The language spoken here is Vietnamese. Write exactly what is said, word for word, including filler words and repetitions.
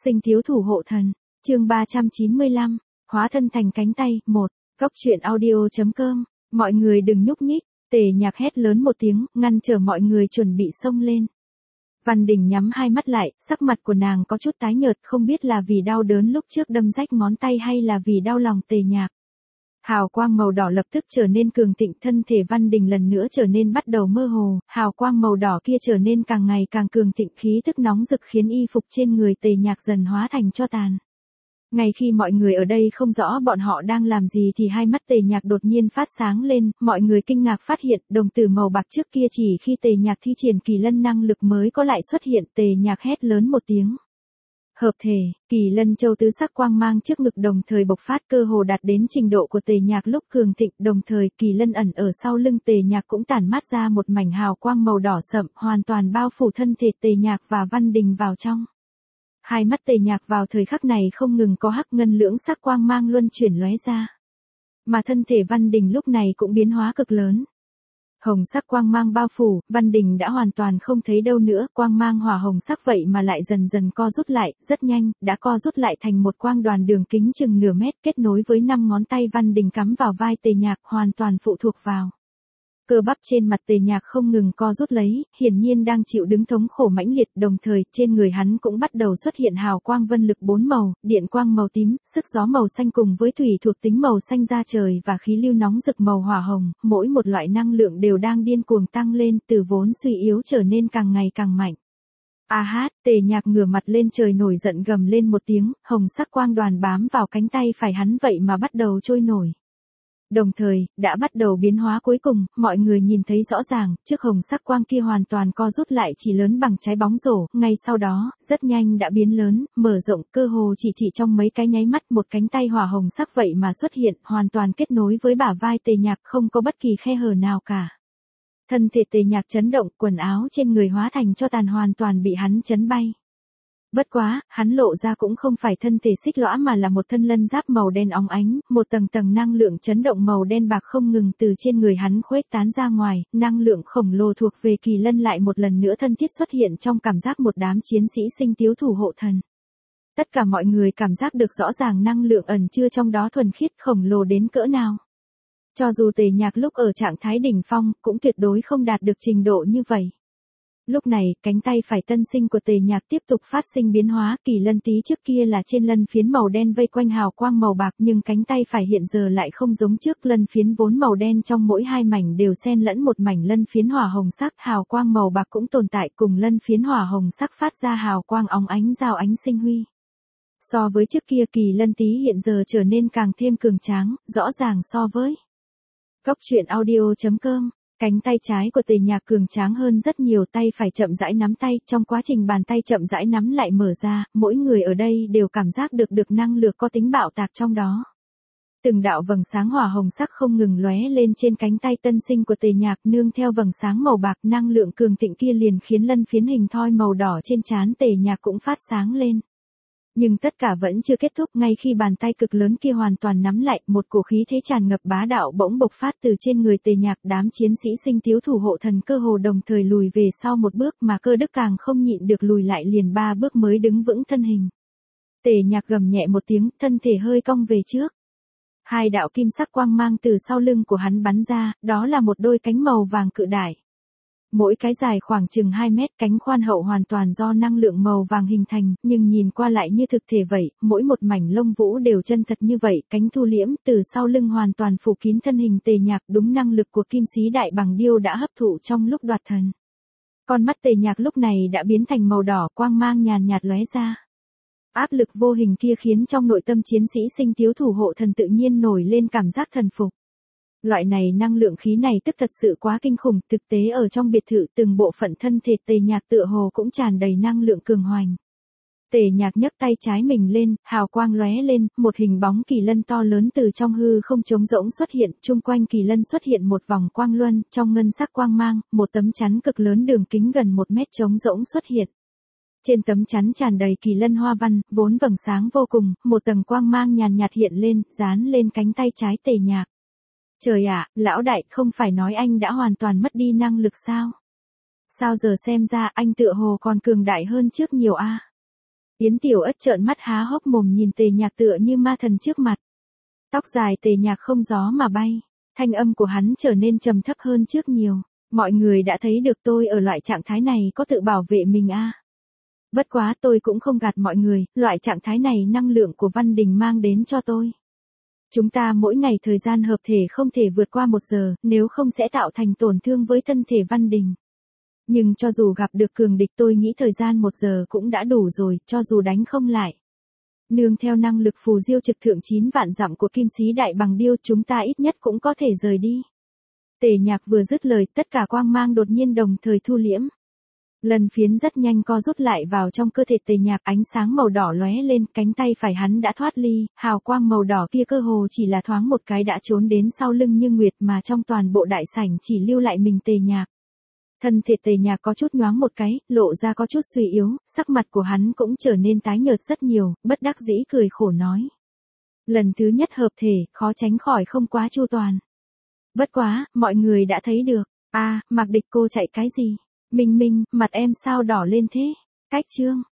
Sinh thiếu thủ hộ thần, chương ba trăm chín mươi lăm, hóa thân thành cánh tay, một, góc truyện audio.com, mọi người đừng nhúc nhích, Tề Nhạc hét lớn một tiếng, ngăn trở mọi người chuẩn bị xông lên. Văn Đình nhắm hai mắt lại, sắc mặt của nàng có chút tái nhợt, không biết là vì đau đớn lúc trước đâm rách ngón tay hay là vì đau lòng Tề Nhạc. Hào quang màu đỏ lập tức trở nên cường thịnh, thân thể Văn Đình lần nữa trở nên bắt đầu mơ hồ, hào quang màu đỏ kia trở nên càng ngày càng cường thịnh, khí tức nóng rực khiến y phục trên người Tề Nhạc dần hóa thành tro tàn. Ngay khi mọi người ở đây không rõ bọn họ đang làm gì thì hai mắt Tề Nhạc đột nhiên phát sáng lên, mọi người kinh ngạc phát hiện đồng tử màu bạc trước kia chỉ khi Tề Nhạc thi triển kỳ lân năng lực mới có lại xuất hiện. Tề Nhạc hét lớn một tiếng. Hợp thể, kỳ lân châu tứ sắc quang mang trước ngực đồng thời bộc phát, cơ hồ đạt đến trình độ của Tề Nhạc lúc cường thịnh, đồng thời kỳ lân ẩn ở sau lưng Tề Nhạc cũng tản mát ra một mảnh hào quang màu đỏ sậm, hoàn toàn bao phủ thân thể Tề Nhạc và Văn Đình vào trong. Hai mắt Tề Nhạc vào thời khắc này không ngừng có hắc ngân lưỡng sắc quang mang luân chuyển lóe ra. Mà thân thể Văn Đình lúc này cũng biến hóa cực lớn. Hồng sắc quang mang bao phủ, Văn Đình đã hoàn toàn không thấy đâu nữa, quang mang hỏa hồng sắc vậy mà lại dần dần co rút lại, rất nhanh, đã co rút lại thành một quang đoàn đường kính chừng nửa mét kết nối với năm ngón tay Văn Đình cắm vào vai Tề Nhạc, hoàn toàn phụ thuộc vào. Cơ bắp trên mặt Tề Nhạc không ngừng co rút lấy, hiển nhiên đang chịu đứng thống khổ mãnh liệt, đồng thời trên người hắn cũng bắt đầu xuất hiện hào quang vân lực bốn màu, điện quang màu tím, sức gió màu xanh cùng với thủy thuộc tính màu xanh da trời và khí lưu nóng rực màu hỏa hồng, mỗi một loại năng lượng đều đang điên cuồng tăng lên, từ vốn suy yếu trở nên càng ngày càng mạnh. A hát, Tề Nhạc ngửa mặt lên trời nổi giận gầm lên một tiếng, hồng sắc quang đoàn bám vào cánh tay phải hắn vậy mà bắt đầu trôi nổi. Đồng thời, đã bắt đầu biến hóa cuối cùng, mọi người nhìn thấy rõ ràng, trước hồng sắc quang kia hoàn toàn co rút lại chỉ lớn bằng trái bóng rổ, ngay sau đó, rất nhanh đã biến lớn, mở rộng, cơ hồ chỉ chỉ trong mấy cái nháy mắt một cánh tay hỏa hồng sắc vậy mà xuất hiện, hoàn toàn kết nối với bả vai Tề Nhạc, không có bất kỳ khe hở nào cả. Thân thể Tề Nhạc chấn động, quần áo trên người hóa thành tro tàn hoàn toàn bị hắn chấn bay. Bất quá, hắn lộ ra cũng không phải thân thể xích lõa mà là một thân lân giáp màu đen óng ánh, một tầng tầng năng lượng chấn động màu đen bạc không ngừng từ trên người hắn khuếch tán ra ngoài, năng lượng khổng lồ thuộc về kỳ lân lại một lần nữa thân thiết xuất hiện trong cảm giác một đám chiến sĩ sinh tiếu thủ hộ thần. Tất cả mọi người cảm giác được rõ ràng năng lượng ẩn chứa trong đó thuần khiết khổng lồ đến cỡ nào. Cho dù Tề Nhạc lúc ở trạng thái đỉnh phong, cũng tuyệt đối không đạt được trình độ như vậy. Lúc này, cánh tay phải tân sinh của Tề Nhạc tiếp tục phát sinh biến hóa, kỳ lân tí trước kia là trên lân phiến màu đen vây quanh hào quang màu bạc nhưng cánh tay phải hiện giờ lại không giống trước, lân phiến vốn màu đen trong mỗi hai mảnh đều xen lẫn một mảnh lân phiến hỏa hồng sắc, hào quang màu bạc cũng tồn tại cùng lân phiến hỏa hồng sắc phát ra hào quang óng ánh rao ánh sinh huy. So với trước kia kỳ lân tí hiện giờ trở nên càng thêm cường tráng, rõ ràng so với góc truyện audio.com. Cánh tay trái của Tề Nhạc cường tráng hơn rất nhiều, tay phải chậm rãi nắm tay, trong quá trình bàn tay chậm rãi nắm lại mở ra, mỗi người ở đây đều cảm giác được được năng lượng có tính bạo tạc trong đó. Từng đạo vầng sáng hỏa hồng sắc không ngừng lóe lên trên cánh tay tân sinh của Tề Nhạc, nương theo vầng sáng màu bạc, năng lượng cường thịnh kia liền khiến lân phiến hình thoi màu đỏ trên trán Tề Nhạc cũng phát sáng lên. Nhưng tất cả vẫn chưa kết thúc, ngay khi bàn tay cực lớn kia hoàn toàn nắm lại, một cổ khí thế tràn ngập bá đạo bỗng bộc phát từ trên người Tề Nhạc, đám chiến sĩ sinh tiếu thủ hộ thần cơ hồ đồng thời lùi về sau một bước mà Cơ Đức càng không nhịn được lùi lại liền ba bước mới đứng vững thân hình. Tề Nhạc gầm nhẹ một tiếng, thân thể hơi cong về trước. Hai đạo kim sắc quang mang từ sau lưng của hắn bắn ra, đó là một đôi cánh màu vàng cự đại. Mỗi cái dài khoảng chừng hai mét, cánh khoan hậu hoàn toàn do năng lượng màu vàng hình thành, nhưng nhìn qua lại như thực thể vậy, mỗi một mảnh lông vũ đều chân thật như vậy, cánh thu liễm, từ sau lưng hoàn toàn phủ kín thân hình Tề Nhạc, đúng năng lực của kim sĩ đại bằng điêu đã hấp thụ trong lúc đoạt thần. Con mắt Tề Nhạc lúc này đã biến thành màu đỏ, quang mang nhàn nhạt lóe ra. Áp lực vô hình kia khiến trong nội tâm chiến sĩ sinh tiếu thủ hộ thần tự nhiên nổi lên cảm giác thần phục. Loại này năng lượng khí này tức thật sự quá kinh khủng, thực tế ở trong biệt thự từng bộ phận thân thể Tề Nhạc tựa hồ cũng tràn đầy năng lượng cường hoành. Tề Nhạc nhấc tay trái mình lên, hào quang lóe lên, một hình bóng kỳ lân to lớn từ trong hư không trống rỗng xuất hiện, chung quanh kỳ lân xuất hiện một vòng quang luân, trong ngân sắc quang mang, một tấm chắn cực lớn đường kính gần một mét trống rỗng xuất hiện. Trên tấm chắn tràn đầy kỳ lân hoa văn, vốn vầng sáng vô cùng, một tầng quang mang nhàn nhạt hiện lên, dán lên cánh tay trái Tề Nhạc. Trời ạ, lão đại, không phải nói anh đã hoàn toàn mất đi năng lực sao? Sao giờ xem ra anh tựa hồ còn cường đại hơn trước nhiều a? Yến Tiểu Ất trợn mắt há hốc mồm nhìn Tề Nhạc tựa như ma thần trước mặt. Tóc dài Tề Nhạc không gió mà bay, thanh âm của hắn trở nên trầm thấp hơn trước nhiều. Mọi người đã thấy được tôi ở loại trạng thái này có tự bảo vệ mình a. À. Bất quá tôi cũng không gạt mọi người, loại trạng thái này năng lượng của Văn Đình mang đến cho tôi. Chúng ta mỗi ngày thời gian hợp thể không thể vượt qua một giờ, nếu không sẽ tạo thành tổn thương với thân thể Văn Đình. Nhưng cho dù gặp được cường địch tôi nghĩ thời gian một giờ cũng đã đủ rồi, cho dù đánh không lại. Nương theo năng lực phù diêu trực thượng chín vạn dặm của Kim Sĩ Đại Bằng Điêu chúng ta ít nhất cũng có thể rời đi. Tề Nhạc vừa dứt lời tất cả quang mang đột nhiên đồng thời thu liễm. Lần phiến rất nhanh co rút lại vào trong cơ thể Tề Nhạc, ánh sáng màu đỏ lóe lên, cánh tay phải hắn đã thoát ly, hào quang màu đỏ kia cơ hồ chỉ là thoáng một cái đã trốn đến sau lưng Như Nguyệt mà trong toàn bộ đại sảnh chỉ lưu lại mình Tề Nhạc. Thân thể Tề Nhạc có chút nhoáng một cái, lộ ra có chút suy yếu, sắc mặt của hắn cũng trở nên tái nhợt rất nhiều, bất đắc dĩ cười khổ nói. Lần thứ nhất hợp thể, khó tránh khỏi không quá chu toàn. Bất quá, mọi người đã thấy được. A, à, Mạc Địch cô chạy cái gì? Minh Minh, mặt em sao đỏ lên thế? Cách chương.